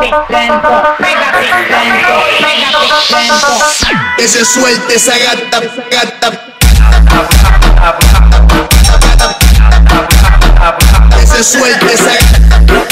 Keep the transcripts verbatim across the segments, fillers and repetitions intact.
pégate lento, pégate lento, pégate lento. Que se suelte esa gata, gata. Que se suelte esa gata.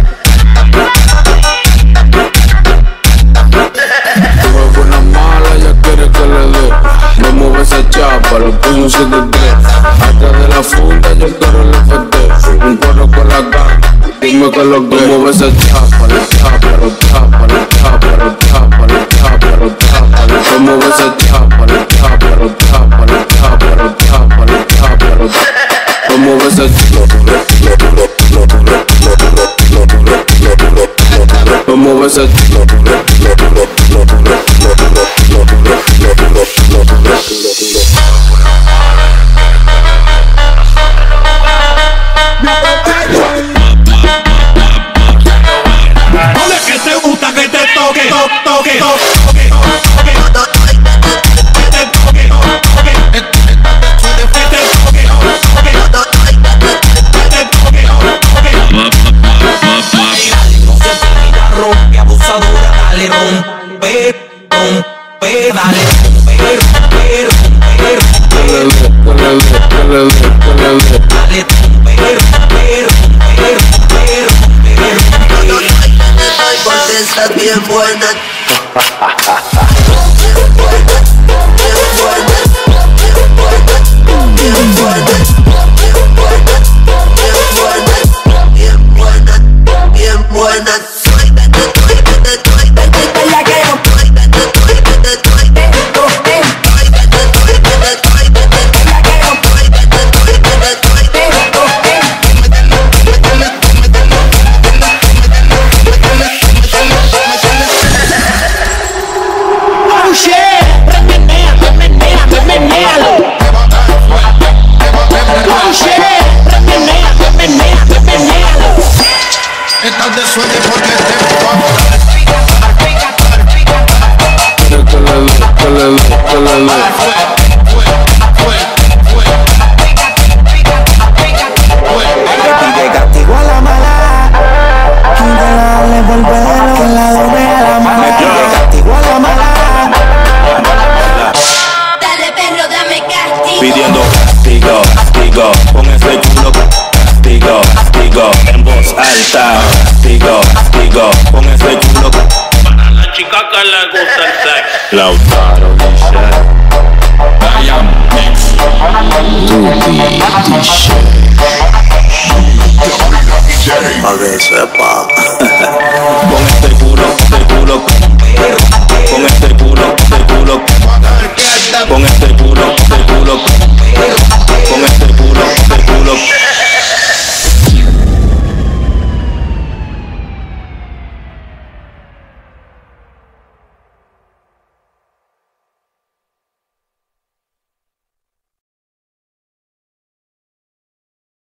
Buena mala, ya quiere que le dé. No mueve esa chapa, lo puso un siete tres. Atrás de la funda yo quiero el F T. Un cuero con la gana, dime que lo que. No mueve esa chapa, la chapa, la chapa, la chapa, la chapa, la chapa, la chapa. No mueve esa chapa, la chapa, la chapa, la chapa, la chapa, la chapa, la chapa. No mueve esa chapa. No mueve esa chapa. Estás bien buena. Estás de suerte porque te pide castigo a la mala, quítale por pedo que la doble a la mala. Me pide castigo a la mala. Dale perro, dame castigo. Pidiendo castigo, castigo, con ese chulo castigo, castigo, en voz alta, castigo, castigo, con ese chulo. Para la chica que le gusta el sexo. Lautaro dice I am X Duty Pa' que sepa. con este culo, este culo, con este culo, este culo, con este